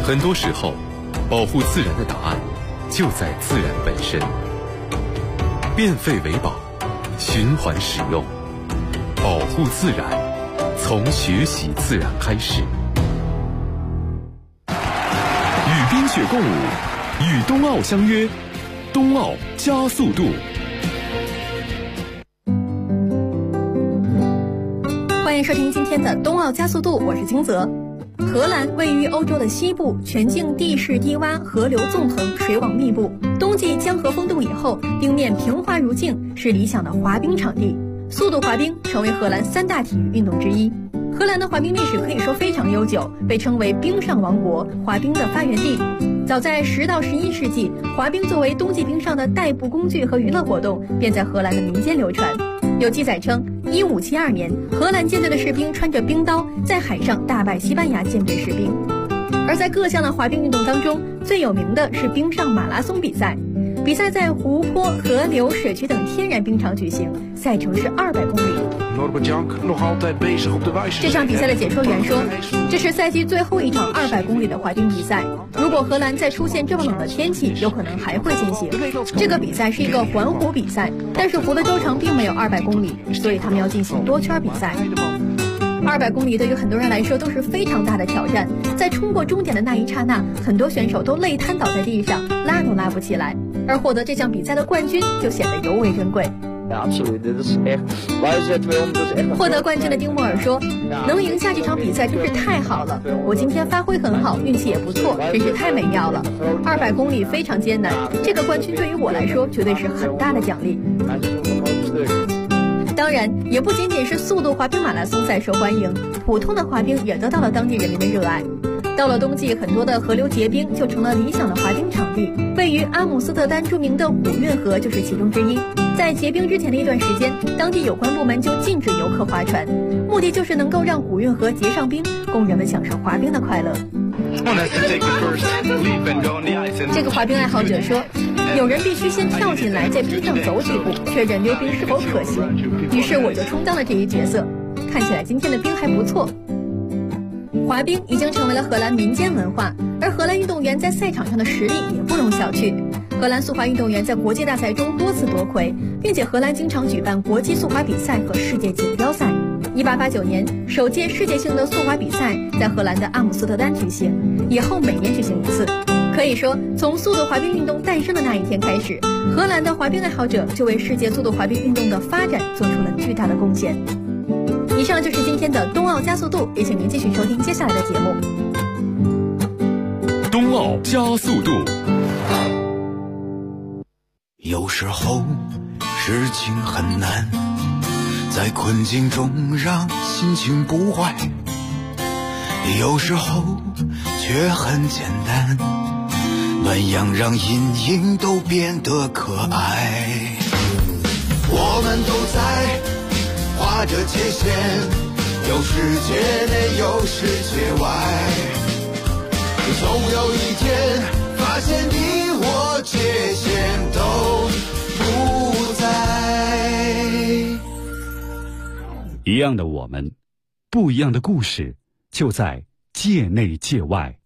很多时候，保护自然的答案就在自然本身。变废为宝，循环使用，保护自然，从学习自然开始。与冰雪共舞，与冬奥相约，冬奥加速度。 欢迎收听今天的冬奥加速度，我是金泽。荷兰位于欧洲的西部，全境地势低洼，河流纵横，水网密布。冬季江河封冻以后，冰面平滑如镜，是理想的滑冰场地。速度滑冰成为荷兰3大体育运动之一。荷兰的滑冰历史可以说非常悠久，被称为冰上王国，滑冰的发源地。早在10到11世纪，滑冰作为冬季冰上的代步工具和娱乐活动，便在荷兰的民间流传。有记载称，1572年，荷兰舰队的士兵穿着冰刀在海上大败西班牙舰队士兵。而在各项的滑冰运动当中，最有名的是冰上马拉松比赛。比赛在湖泊、河流、水渠等天然冰场举行，赛程是200公里。这场比赛的解说员说，这是赛季最后一场200公里的滑冰比赛。如果荷兰再出现这么冷的天气，有可能还会进行。这个比赛是一个环湖比赛，但是湖的周长并没有200公里，所以他们要进行多圈比赛。200公里对于很多人来说都是非常大的挑战，在冲过终点的那一刹那，很多选手都累瘫倒在地上，拉都拉不起来，而获得这项比赛的冠军就显得尤为珍贵。获得冠军的丁莫尔说，能赢下这场比赛真是太好了，我今天发挥很好，运气也不错，真是太美妙了。200公里非常艰难，这个冠军对于我来说绝对是很大的奖励。当然，也不仅仅是速度滑冰马拉松赛受欢迎，普通的滑冰也得到了当地人民的热爱。到了冬季，很多的河流结冰，就成了理想的滑冰场地。位于阿姆斯特丹著名的古运河就是其中之一。在结冰之前的一段时间，当地有关部门就禁止游客划船，目的就是能够让古运河结上冰，供人们享受滑冰的快乐。这个滑冰爱好者说，有人必须先跳进来，在冰上走几步，确认溜冰是否可行。于是我就充当了这一角色。看起来今天的冰还不错。滑冰已经成为了荷兰民间文化，而荷兰运动员在赛场上的实力也不容小觑。荷兰速滑运动员在国际大赛中多次夺魁，并且荷兰经常举办国际速滑比赛和世界锦标赛。1889年，首届世界性的速滑比赛在荷兰的阿姆斯特丹举行，以后每年举行一次。可以说，从速度滑冰运动诞生的那一天开始，荷兰的滑冰爱好者就为世界速度滑冰运动的发展做出了巨大的贡献。以上就是今天的冬奥加速度，也请您继续收听接下来的节目。 冬奥加速度。 有时候事情很难，在困境中让心情不坏，有时候却很简单，暖阳让阴影都变得可爱。我们都在划着界限，有世界内有世界外，总有一天发现你我界限都不在。 一样的我们，不一样的故事，就在界内界外。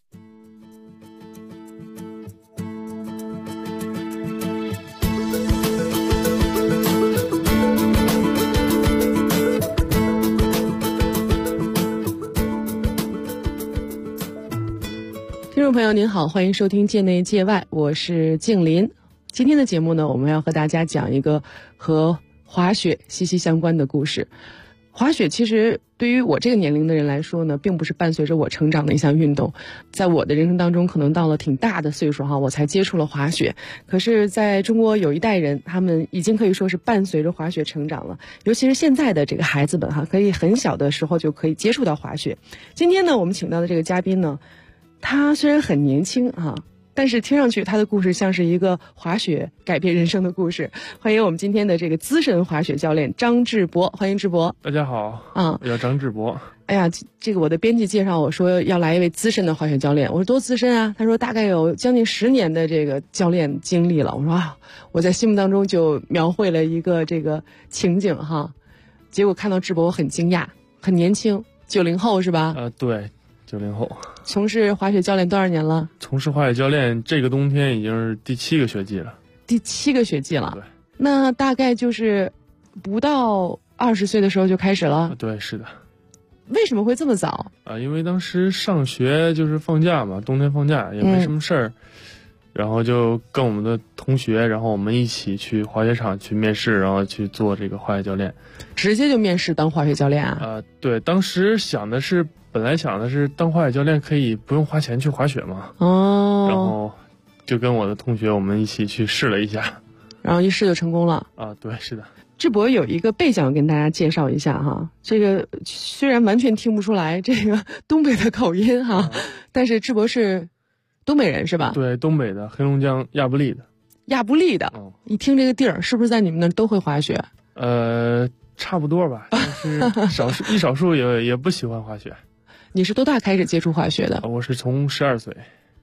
听众朋友您好，欢迎收听界内界外，我是静林。今天的节目呢，我们要和大家讲一个和滑雪息息相关的故事。滑雪其实对于我这个年龄的人来说呢，并不是伴随着我成长的一项运动。在我的人生当中，可能到了挺大的岁数我才接触了滑雪。可是在中国有一代人，他们已经可以说是伴随着滑雪成长了。尤其是现在的这个孩子们可以很小的时候就可以接触到滑雪。今天呢，我们请到的这个嘉宾呢，他虽然很年轻但是听上去他的故事像是一个滑雪改变人生的故事。欢迎我们今天的这个资深滑雪教练张志博，欢迎志博。 大家好我叫张志博。 哎呀，这个我的编辑介绍我说要来一位资深的滑雪教练，我说多资深啊？他说大概有将近10年的这个教练经历了。我说我在心目当中就描绘了一个这个情景结果看到志博我很惊讶，很年轻，90后是吧？ 对 90后。 从事滑雪教练多少年了？ 从事滑雪教练这个冬天已经是第7个学季了。 第7个学季了。 对。 那大概就是不到20岁的时候就开始了。 对，是的。 为什么会这么早？ 因为当时上学就是放假嘛，冬天放假也没什么事儿，然后就跟我们的同学，然后我们一起去滑雪场去面试，然后去做这个滑雪教练。 直接就面试当滑雪教练啊？ 对，当时本来想的是当滑雪教练可以不用花钱去滑雪嘛。 哦。 然后就跟我的同学我们一起去试了一下， 然后一试就成功了。 对，是的。 智博有一个背景跟大家介绍一下哈，这个虽然完全听不出来这个东北的口音哈，但是智博是东北人是吧？ 对，东北的黑龙江亚布力的。 亚布力的。一听这个地儿，是不是在你们那儿都会滑雪？ 差不多吧，但是少数也不喜欢滑雪。 你是多大开始接触滑雪的？ 我是从12岁。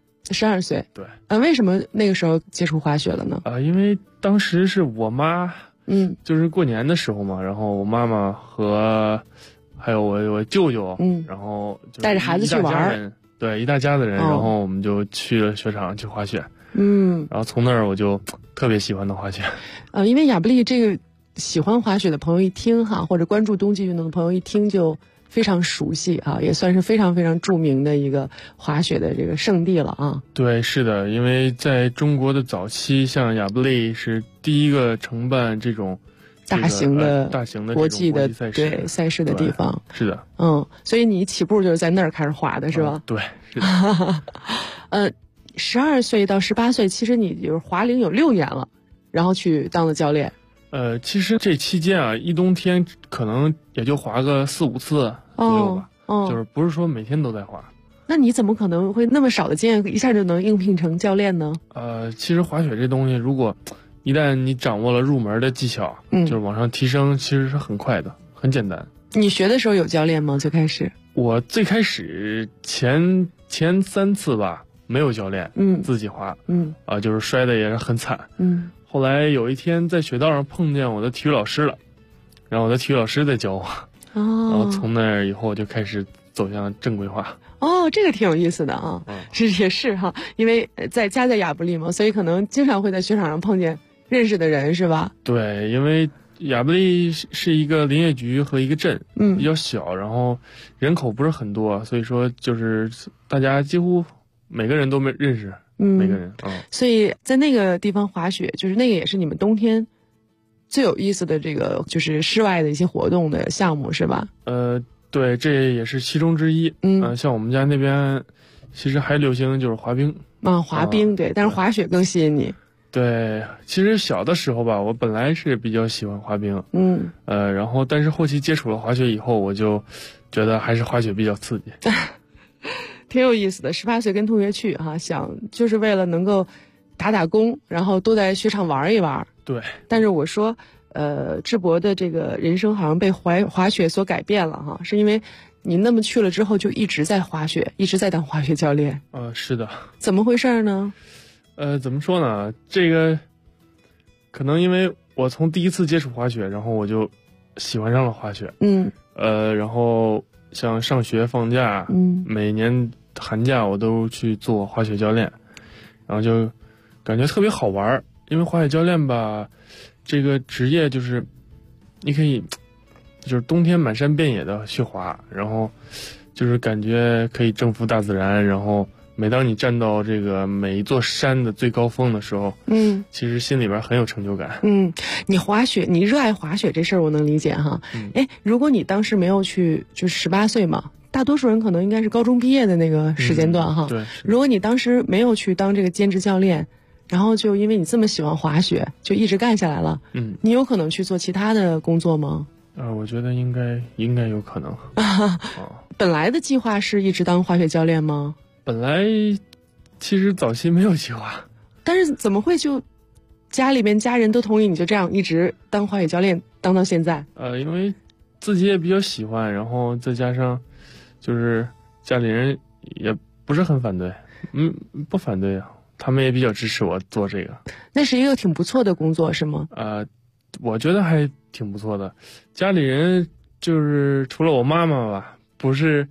12岁。 对。 为什么那个时候接触滑雪了呢？ 因为当时是我妈。就是过年的时候嘛，然后我妈妈和还有我舅舅，然后就带着孩子去玩， 对，一大家子人，然后我们就去了雪场去滑雪，然后从那儿我就特别喜欢的滑雪。 因为亚布力这个喜欢滑雪的朋友一听哈，或者关注冬季运动的朋友一听就非常熟悉啊，也算是非常非常著名的一个滑雪的这个圣地了啊。 对，是的，因为在中国的早期，像亚布力是第一个承办这种大型的国际的对赛事的地方。 是的。 所以你起步就是在那儿开始滑的是吧？ 对，是的。 12岁到18岁，其实你就是滑龄有6年了，然后去当了教练。 其实这期间啊，一冬天可能也就滑个4、5次左右吧，就是不是说每天都在滑。 那你怎么可能会那么少的经验一下就能应聘成教练呢？ 其实滑雪这东西，如果一旦你掌握了入门的技巧，就是往上提升，其实是很快的，很简单。 你学的时候有教练吗？最开始？ 我最开始前3次吧，没有教练，自己滑，就是摔的也是很惨，后来有一天在雪道上碰见我的体育老师了，然后我的体育老师在教我，然后从那以后就开始走向正规化。 这个挺有意思的啊，也是哈，因为在亚布力嘛，所以可能经常会在雪场上碰见认识的人是吧？ 对，因为亚布力是一个林业局和一个镇，比较小，然后人口不是很多，所以说就是大家几乎每个人都认识。每个人所以在那个地方滑雪，就是那个也是你们冬天最有意思的这个就是室外的一些活动的项目是吧？ 对，这也是其中之一。像我们家那边其实还流行就是滑冰。 滑冰对，但是滑雪更吸引你。 对，其实小的时候吧，我本来是比较喜欢滑冰，然后但是后期接触了滑雪以后，我就觉得还是滑雪比较刺激。 挺有意思的，18岁跟同学去哈，想就是为了能够打工，然后多在雪场玩一玩。 对。 但是我说，智博的这个人生好像被滑雪所改变了哈，是因为你那么去了之后就一直在滑雪，一直在当滑雪教练。 是的。 怎么回事呢？ 怎么说呢？这个可能因为我从第一次接触滑雪，然后我就喜欢上了滑雪。然后像上学放假，每年寒假我都去做滑雪教练，然后就感觉特别好玩。因为滑雪教练吧，这个职业就是你可以就是冬天满山遍野的去滑，然后就是感觉可以征服大自然，然后每当你站到这个每一座山的最高峰的时候，其实心里边很有成就感。 你滑雪，你热爱滑雪这事儿我能理解哈。如果你当时没有去，就是18岁嘛，大多数人可能应该是高中毕业的那个时间段哈。 对。 如果你当时没有去当这个兼职教练，然后就因为你这么喜欢滑雪，就一直干下来了，你有可能去做其他的工作吗？ 我觉得应该有可能。 本来的计划是一直当滑雪教练吗？ 本来其实早期没有计划， 但是怎么会就家里面家人都同意你就这样一直当滑雪教练当到现在？ 因为自己也比较喜欢，然后再加上就是家里人也不是很反对，不反对啊，他们也比较支持我做这个。 那是一个挺不错的工作是吗？ 我觉得还挺不错的。家里人就是除了我妈妈吧，不是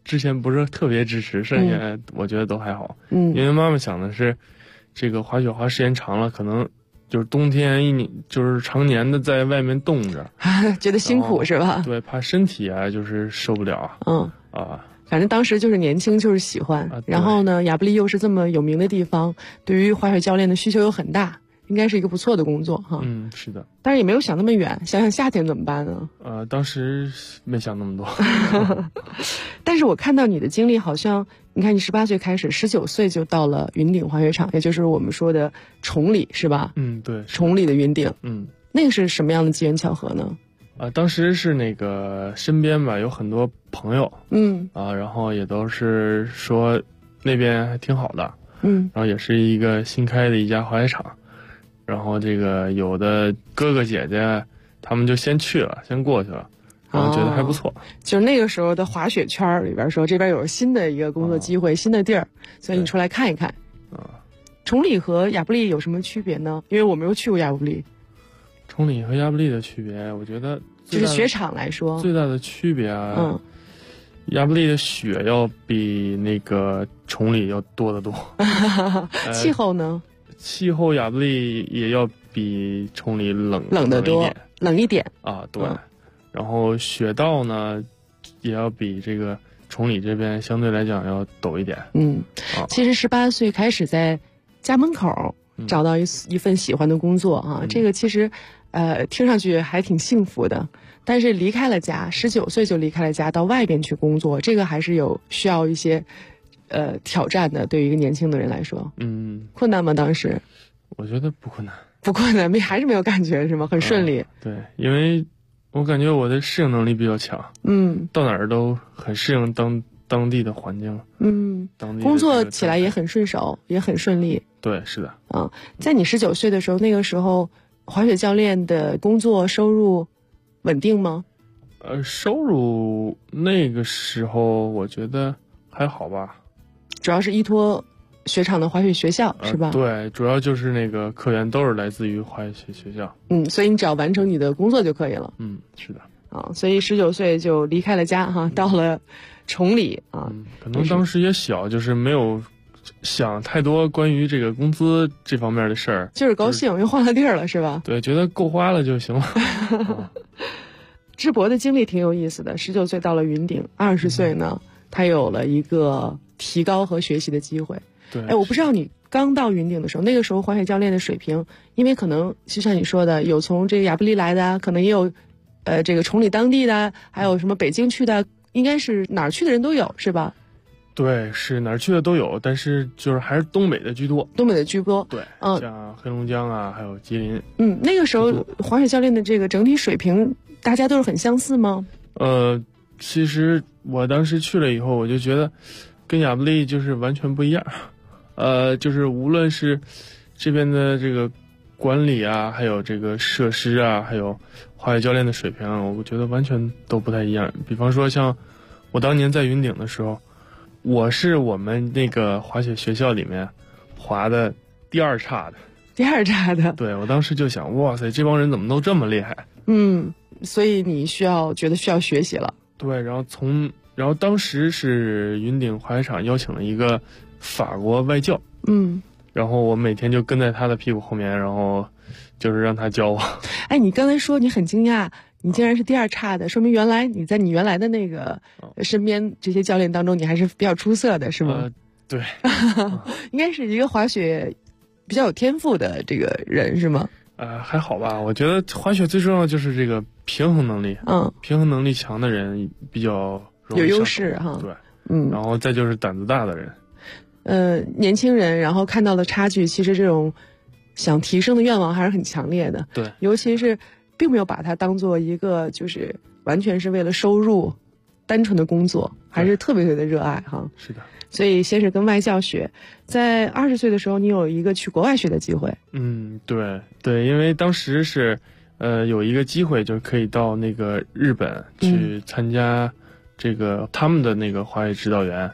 之前不是特别支持，剩下我觉得都还好。因为妈妈想的是，这个滑雪滑时间长了，可能就是冬天就是常年的在外面冻着， 觉得辛苦是吧？ 对，怕身体啊，就是受不了。 反正当时就是年轻，就是喜欢。然后呢，亚布力又是这么有名的地方，对于滑雪教练的需求又很大，应该是一个不错的工作哈。 是的。 但是也没有想那么远，想想夏天怎么办呢？ 当时没想那么多。 但是我看到你的经历，好像你看你18岁开始，19岁就到了云顶滑雪场，也就是我们说的崇礼，是吧？ 对。 崇礼的云顶。那个是什么样的机缘巧合呢？ 当时是那个身边吧有很多朋友，然后也都是说那边还挺好的，然后也是一个新开的一家滑雪场，然后这个有的哥哥姐姐他们就先去了，先过去了，然后觉得还不错。 就是那个时候的滑雪圈里边说，这边有新的一个工作机会，新的地儿，所以你出来看一看。崇礼和亚布力有什么区别呢？因为我没有去过亚布力。 崇礼和亚布力的区别，我觉得就是雪场来说， 最大的区别啊，亚布力的雪要比那个崇礼要多得多。 气候呢？ 气候亚布力也要比崇礼冷得多，冷一点啊，对。然后雪道呢，也要比这个崇礼这边相对来讲要陡一点。 其实18岁开始在家门口找到一份喜欢的工作啊，这个其实听上去还挺幸福的。但是离开了家，19岁就离开了家，到外边去工作，这个还是需要一些挑战的。对于一个年轻的人来说，困难吗？当时我觉得不困难， 不困难，还是没有感觉是吗？很顺利。 对，因为我感觉我的适应能力比较强，到哪儿都很适应当地的环境，当地工作起来也很顺手，也很顺利。 对，是的。 在你19岁的时候，那个时候滑雪教练的工作收入稳定吗？ 收入那个时候我觉得还好吧， 主要是依托雪场的滑雪学校，是吧？ 对，主要就是那个客源都是来自于滑雪学校。 所以你只要完成你的工作就可以了。 是的。 所以19岁就离开了家哈，到了崇礼啊。 可能当时也小，就是没有想太多关于这个工资这方面的事儿， 就是高兴，又换了地儿了，是吧？ 对，觉得够花了就行了。 智博的经历挺有意思的，19岁到了云顶，20岁呢，他有了一个提高和学习的机会。 对， 我不知道你刚到云顶的时候，那个时候滑雪教练的水平，因为可能就像你说的，有从这个亚布力来的，可能也有这个崇礼当地的，还有什么北京去的，应该是哪儿去的人都有，是吧？ 对，是哪儿去的都有，但是就是还是东北的居多。 东北的居多， 对，像黑龙江啊，还有吉林。 那个时候滑雪教练的这个整体水平，大家都是很相似吗？ 其实我当时去了以后，我就觉得跟亚布力就是完全不一样。就是无论是这边的这个管理啊，还有这个设施啊，还有滑雪教练的水平，我觉得完全都不太一样。比方说像我当年在云顶的时候，我是我们那个滑雪学校里面滑的第二差的。 对， 我当时就想，哇塞，这帮人怎么都这么厉害？ 所以你觉得需要学习了。 对，然后当时是云顶滑雪场邀请了一个法国外教，然后我每天就跟在他的屁股后面，然后就是让他教我。 你刚才说你很惊讶，你竟然是第二差的，说明原来你在你原来的那个身边这些教练当中，你还是比较出色的，是吗？ 对， 应该是一个滑雪比较有天赋的这个人，是吗？ 还好吧，我觉得滑雪最重要的就是这个平衡能力，平衡能力强的人比较容易有优势哈。 对，然后再就是胆子大的人。 年轻人，然后看到了差距，其实这种想提升的愿望还是很强烈的。 对， 尤其是并没有把它当做一个就是完全是为了收入单纯的工作，还是特别特别的热爱哈。 是的。 所以先是跟外教学，在20岁的时候，你有一个去国外学的机会。 对，因为当时是有一个机会，就可以到那个日本去参加这个他们的那个滑雪指导员，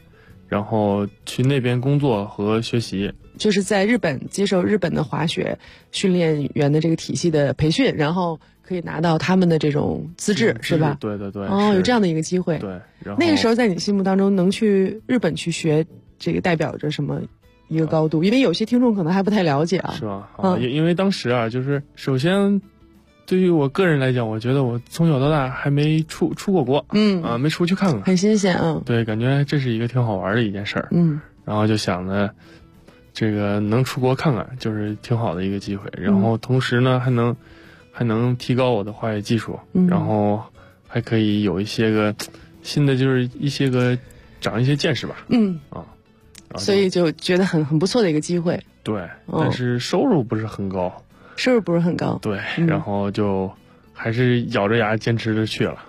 然后去那边工作和学习。 就是在日本接受日本的滑雪训练员的这个体系的培训，然后可以拿到他们的这种资质，是吧？ 对对对。 哦，有这样的一个机会。 对。然后那个时候在你心目当中，能去日本去学，这个代表着什么一个高度？因为有些听众可能还不太了解啊。 是吧？因为当时啊，就是首先，对于我个人来讲，我觉得我从小到大还没出过国，没出去看看， 很新鲜啊。 对，感觉这是一个挺好玩的一件事儿。然后就想着，这个能出国看看，就是挺好的一个机会。然后同时呢，还能提高我的滑雪技术，然后还可以有一些个新的，就是一些个长一些见识吧。 所以就觉得很不错的一个机会。 对，但是收入不是很高。 收入不是很高。 对，然后就还是咬着牙坚持着去了。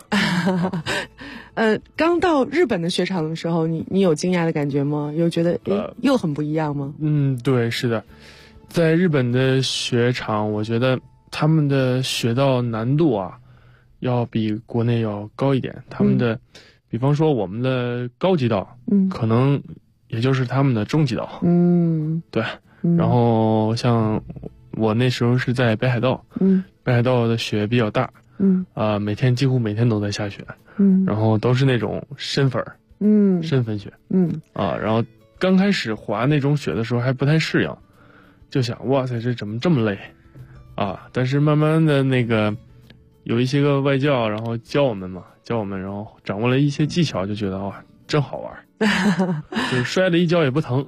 刚到日本的雪场的时候，你有惊讶的感觉吗？有觉得又很不一样吗？ 对，是的，在日本的雪场，我觉得他们的雪道难度啊，要比国内要高一点。他们的，比方说我们的高级道，可能也就是他们的中级道。对。然后像我那时候是在北海道，北海道的雪比较大，几乎每天都在下雪，然后都是那种深粉雪，然后刚开始滑那种雪的时候还不太适应，就想哇塞，这怎么这么累啊？但是慢慢的那个有一些个外教，然后教我们，然后掌握了一些技巧，就觉得哇，真好玩，就是摔了一跤也不疼。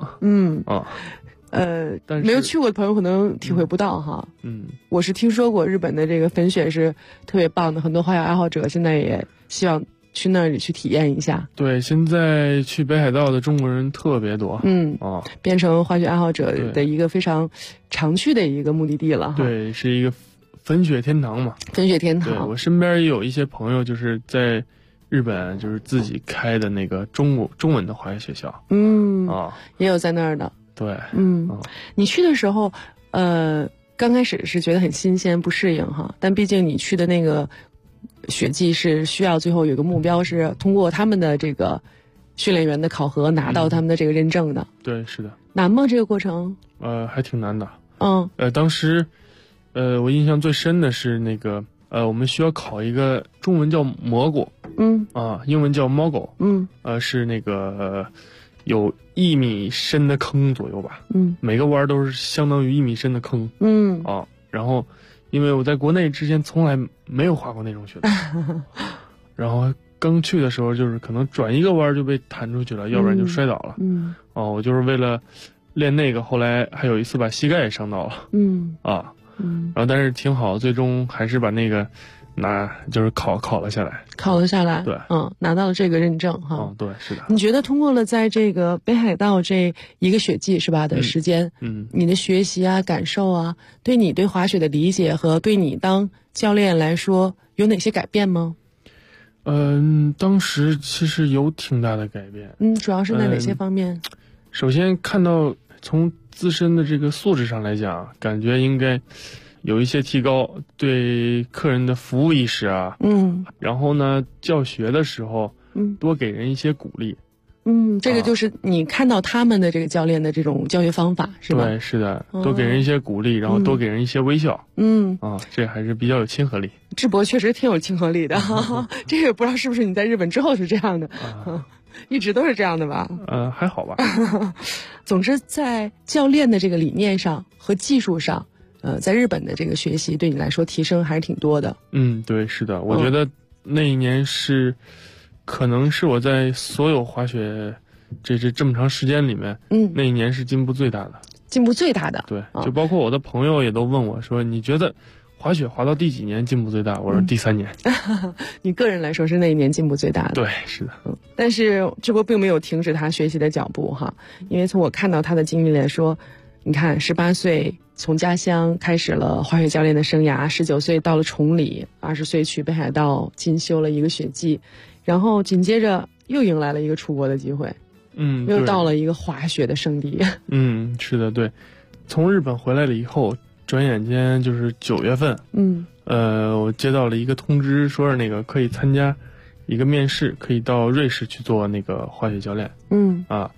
但是没有去过的朋友可能体会不到哈。我是听说过日本的这个粉雪是特别棒的，很多滑雪爱好者现在也希望去那里去体验一下。 对，现在去北海道的中国人特别多。 变成滑雪爱好者的一个非常常去的一个目的地了哈。 对，是一个粉雪天堂嘛。 粉雪天堂。 对，我身边也有一些朋友就是在日本就是自己开的那个中文的滑雪学校。 也有在那儿的。 对。 你去的时候刚开始是觉得很新鲜不适应哈，但毕竟你去的那个雪季是需要最后有个目标是通过他们的这个训练员的考核拿到他们的这个认证的。 对，是的。 难吗这个过程？ 还挺难的。当时我印象最深的是那个我们需要考一个中文叫蘑菇，英文叫猫狗，是那个有1米深的坑左右吧，每个弯都是相当于1米深的坑，然后因为我在国内之前从来没有滑过那种雪道，然后刚去的时候就是可能转一个弯就被弹出去了，要不然就摔倒了，我就是为了练那个，后来还有一次把膝盖也伤到了，然后但是挺好，最终还是把那个就是考了下来，对， 拿到了这个认证哈。 对，是的。 你觉得通过了在这个北海道这一个雪季是吧的时间，你的学习啊、感受啊，对你对滑雪的理解和对你当教练来说有哪些改变吗？ 当时其实有挺大的改变。 主要是在哪些方面？ 首先看到从自身的这个素质上来讲，感觉应该有一些提高，对客人的服务意识啊，然后呢，教学的时候，多给人一些鼓励， 这个就是你看到他们的这个教练的这种教学方法是吧？ 对，是的，多给人一些鼓励，然后多给人一些微笑，这还是比较有亲和力。 智博确实挺有亲和力的，这个不知道是不是你在日本之后是这样的，一直都是这样的吧？ 还好吧。 总之，在教练的这个理念上和技术上。在日本的这个学习对你来说提升还是挺多的。 对，是的，我觉得那一年可能是我在所有滑雪这么长时间里面，那一年是进步最大的。 进步最大的。 对，就包括我的朋友也都问我说：“你觉得滑雪滑到第几年进步最大？”我说第3年。 你个人来说是那一年进步最大的。 对，是的。 但是智博并没有停止他学习的脚步哈，因为从我看到他的经历来说，你看18岁。从家乡开始了滑雪教练的生涯，19岁到了崇礼，20岁去北海道进修了一个雪季，然后紧接着又迎来了一个出国的机会，又到了一个滑雪的圣地。 是的，对。从日本回来了以后，转眼间就是9月份，我接到了一个通知，说是那个可以参加一个面试，可以到瑞士去做那个滑雪教练。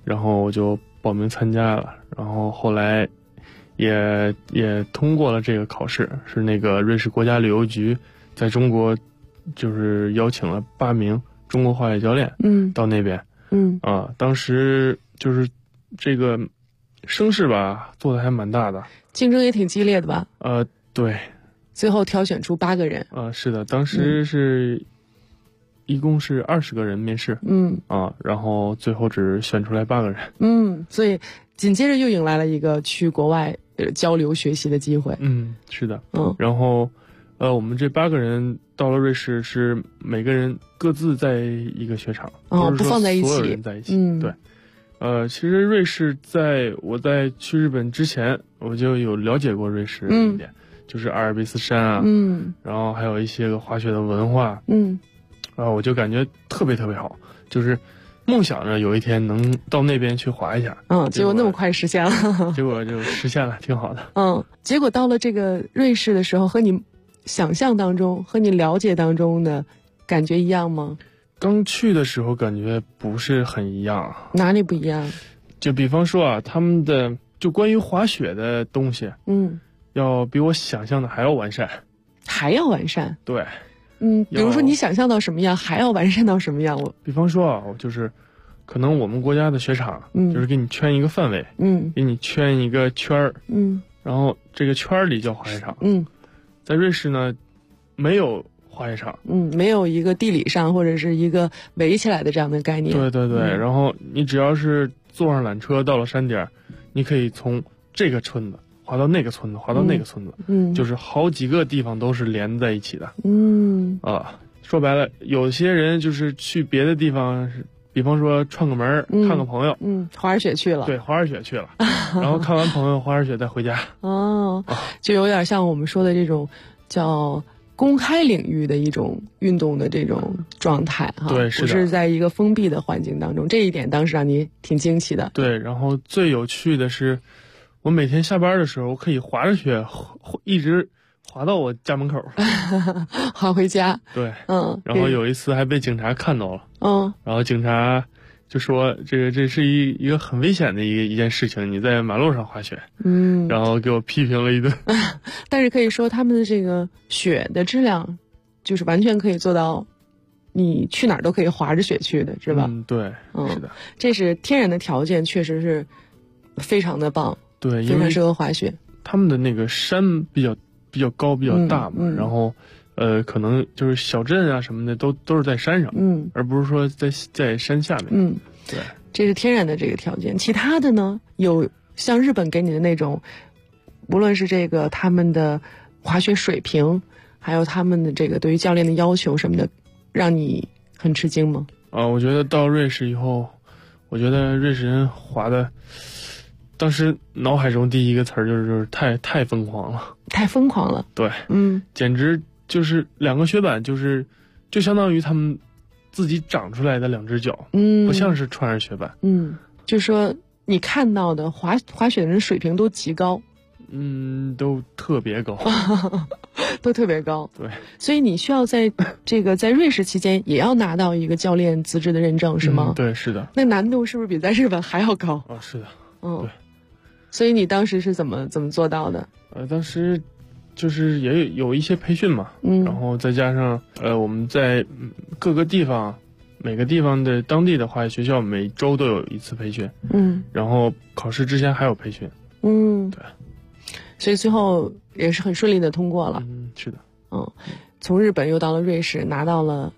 然后我就报名参加了，然后后来也通过了这个考试，是那个瑞士国家旅游局在中国就是邀请了8名中国滑雪教练到那边，当时就是这个声势吧做的还蛮大的， 竞争也挺激烈的吧？ 对， 最后挑选出8个人。 是的，当时是一共是20个人面试，然后最后只选出来8个人， 所以紧接着又迎来了一个去国外交流学习的机会。 是的，然后我们这8个人到了瑞士，是每个人各自在一个雪场， 不放在一起， 所有人在一起。对，其实瑞士我在去日本之前，我就有了解过瑞士一点，就是阿尔卑斯山啊，然后还有一些个滑雪的文化，我就感觉特别特别好，就是梦想着有一天能到那边去滑一下。 结果那么快实现了， 结果就实现了，挺好的。 结果到了这个瑞士的时候，和你想象当中、和你了解当中的感觉一样吗？ 刚去的时候感觉不是很一样。 哪里不一样？ 就比方说啊，他们的就关于滑雪的东西，要比我想象的还要完善。 还要完善？ 对。 比如说你想象到什么样，还要完善到什么样？ 比方说啊，就是可能我们国家的雪场，就是给你圈一个范围，给你圈一个圈儿，然后这个圈儿里叫滑雪场，在瑞士呢，没有滑雪场， 没有一个地理上或者是一个围起来的这样的概念。 对对对，然后你只要是坐上缆车到了山顶，你可以从这个村子滑到那个村子，滑到那个村子，就是好几个地方都是连在一起的。说白了，有些人就是去别的地方，比方说串个门，看个朋友， 滑着雪去了。 对，滑着雪去了，然后看完朋友滑着雪再回家。 就有点像我们说的这种叫公开领域的一种运动的这种状态哈。 对，是的， 不是在一个封闭的环境当中，这一点当时让你挺惊奇的。 对，然后最有趣的是，我每天下班的时候，我可以滑着雪一直滑到我家门口， 滑回家。 对，然后有一次还被警察看到了，然后警察就说这是一个很危险的一件事情，你在马路上滑雪，然后给我批评了一顿。 但是可以说他们的这个雪的质量，就是完全可以做到，你去哪儿都可以滑着雪去的，是吧？ 对，是的， 这是天然的条件，确实是非常的棒， 对， 非常适合滑雪。 他们的那个山比较高比较大嘛，然后可能就是小镇啊什么的都是在山上，而不是说在山下面，对， 这是天然的这个条件。其他的呢，有像日本给你的那种，无论是这个他们的滑雪水平，还有他们的这个对于教练的要求什么的，让你很吃惊吗？ 我觉得到瑞士以后，我觉得瑞士人滑的，当时脑海中第一个词儿就是太疯狂了，太疯狂了。对，简直就是2个雪板，就相当于他们自己长出来的2只脚，不像是穿上雪板。就说你看到的滑雪的人水平都极高，都特别高，都特别高。对，所以你需要在瑞士期间也要拿到一个教练资质的认证，是吗？对，是的。那难度是不是比在日本还要高？是的。对。所以你当时是怎么做到的？当时就是也有一些培训嘛，然后再加上我们在各个地方，每个地方的当地的滑雪学校每周都有一次培训，然后考试之前还有培训，对，所以最后也是很顺利的通过了。是的，从日本又到了瑞士，拿到了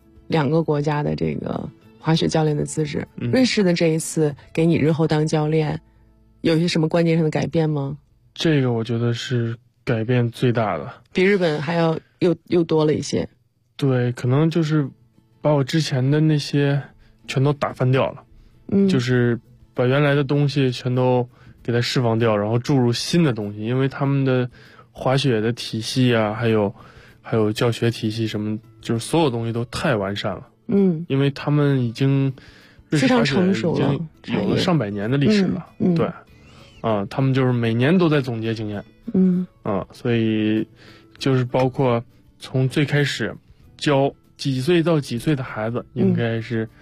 2个国家的这个滑雪教练的资质。瑞士的这一次给你日后当教练，有些什么关键上的改变吗？这个我觉得是改变最大的，比日本还要又多了一些。对，可能就是把我之前的那些全都打翻掉了，就是把原来的东西全都给它释放掉，然后注入新的东西。因为他们的滑雪的体系啊，还有教学体系什么，就是所有东西都太完善了。因为他们已经非常成熟了，已经有了上百年的历史了。对。他们就是每年都在总结经验，所以就是包括从最开始教几岁到几岁的孩子，应该是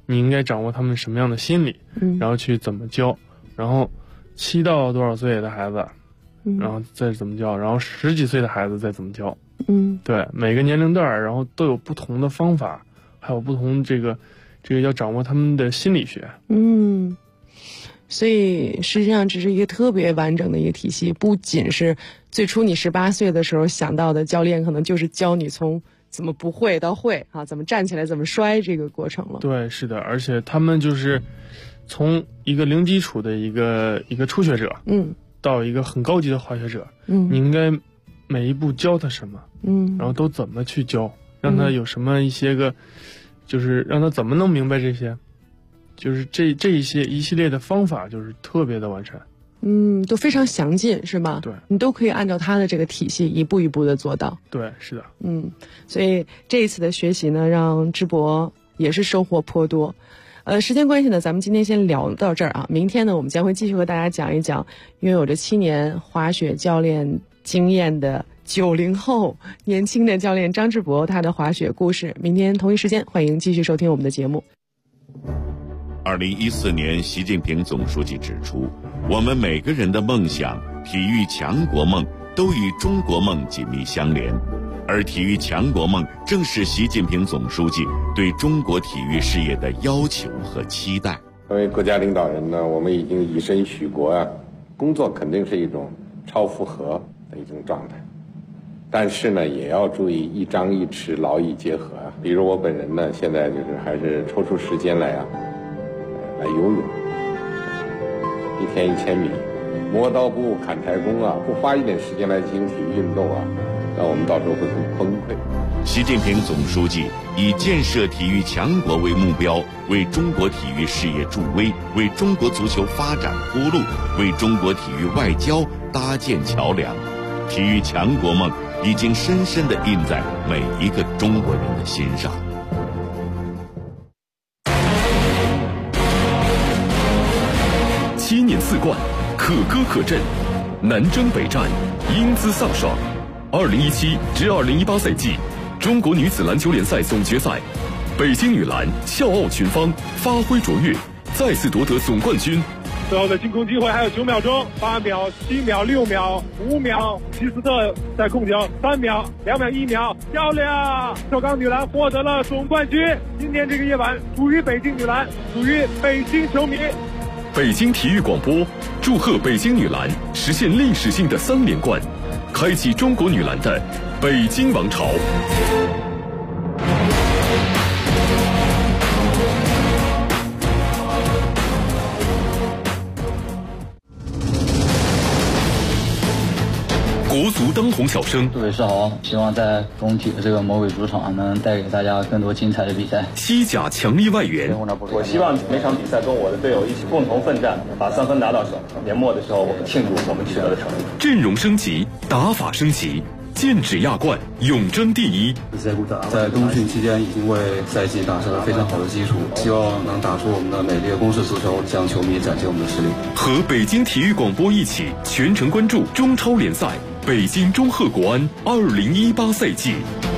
你应该掌握他们什么样的心理，然后去怎么教，然后7到多少岁的孩子，然后再怎么教，然后10几岁的孩子再怎么教。对，每个年龄段然后都有不同的方法，还有不同这个要掌握他们的心理学。 所以实际上这是一个特别完整的一个体系，不仅是最初你18岁的时候想到的教练可能就是教你从怎么不会到会啊，怎么站起来怎么摔这个过程了。 对，是的，而且他们就是从一个零基础的一个初学者，到一个很高级的滑雪者，你应该每一步教他什么，然后都怎么去教，让他有什么一些个，就是让他怎么能明白这些，就是这一系列的方法就是特别的完善。 都非常详尽，是吗？ 对， 你都可以按照他的这个体系一步一步的做到。 对，是的。 所以这一次的学习呢，让智博也是收获颇多。时间关系呢，咱们今天先聊到这儿啊。明天呢，我们将会继续和大家讲一讲拥有着7年滑雪教练经验的90后年轻的教练张智博他的滑雪故事。明天同一时间，欢迎继续收听我们的节目。 2014年，习近平总书记指出，我们每个人的梦想、体育强国梦都与中国梦紧密相连，而体育强国梦正是习近平总书记对中国体育事业的要求和期待。 作为国家领导人呢，我们已经以身许国啊，工作肯定是一种超负荷的一种状态，但是呢，也要注意一张一弛，劳逸结合啊。比如我本人呢，现在就是还是抽出时间来游泳，1天1000米，磨刀不误砍柴工啊，不花一点时间来进行体育运动啊，那我们到时候会很崩溃。 习近平总书记以建设体育强国为目标，为中国体育事业助威，为中国足球发展铺路，为中国体育外交搭建桥梁。体育强国梦已经深深地印在每一个中国人的心上。 7年4冠，可歌可阵，南征北战，英姿飒爽。2017至2018赛季中国女子篮球联赛总决赛，北京女篮笑傲群芳，发挥卓越，再次夺得总冠军。 最后的进攻机会还有9秒钟，8秒、7秒、6秒、5秒，希斯特在控球，3秒、2秒、1秒，漂亮！首钢女篮获得了总冠军。今天这个夜晚属于北京女篮，属于北京球迷。 北京体育广播祝贺北京女篮实现历史性的3连冠，开启中国女篮的北京王朝。国足当红小生， 杜伟是好，希望在中体的这个魔鬼主场能带给大家更多精彩的比赛。 西甲强力外援， 我希望每场比赛跟我的队友一起共同奋战，把3分拿到手。年末的时候，我们庆祝我们取得的成绩。 阵容升级，打法升级，剑指亚冠，永争第一。 在冬训期间已经为赛季打下了非常好的基础，希望能打出我们的美丽的攻势足球，向球迷展现我们的实力。 和北京体育广播一起全程关注中超联赛北京中赫国安2018赛季。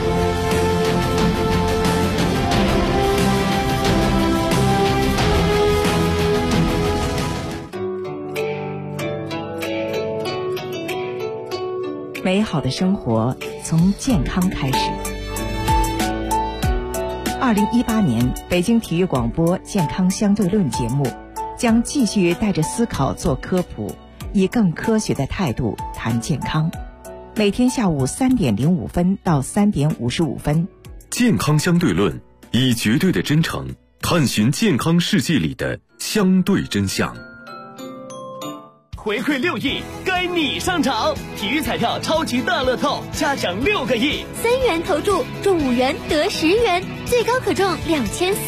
美好的生活从健康开始。2018年北京体育广播健康相对论节目将继续带着思考做科普，以更科学的态度谈健康。每天下午3点05分到3点55分， 健康相对论，以绝对的真诚探寻健康世界里的相对真相。 回馈6亿，该你上场！体育彩票超级大乐透，加奖6个亿，3元投注中5元得10元，最高可中2400